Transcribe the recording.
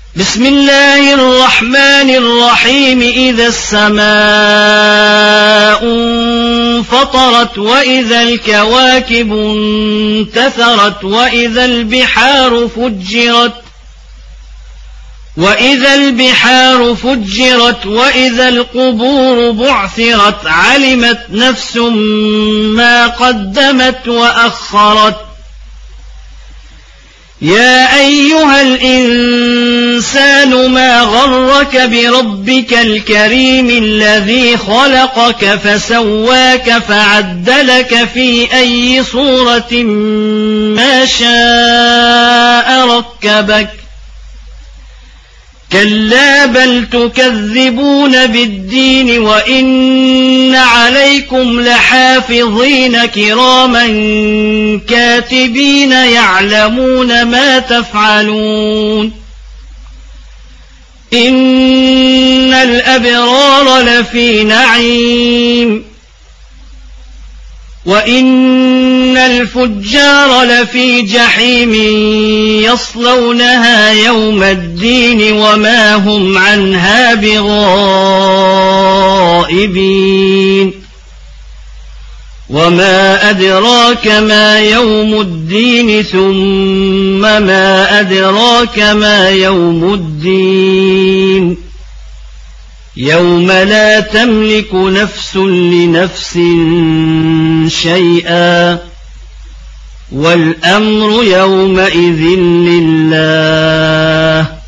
بسم الله الرحمن الرحيم. إذا السماء انفطرت وإذا الكواكب انتثرت وإذا البحار فجرت وإذا القبور بعثرت علمت نفس ما قدمت وأخرت. يا أيها الإنسان ما غرك بربك الكريم الذي خلقك فسواك فعدلك في أي صورة ما شاء ركبك. كلا بل تكذبون بالدين وإن عليكم لحافظين كراما كاتبين يعلمون ما تفعلون. إن الأبرار لفي نعيم وإن الفجار لفي جحيم يصلونها يوم الدين وما هم عنها بغائبين. وما أدراك ما يوم الدين ثم ما أدراك ما يوم الدين. يوم لا تملك نفس لنفس شيئا والأمر يومئذ لله.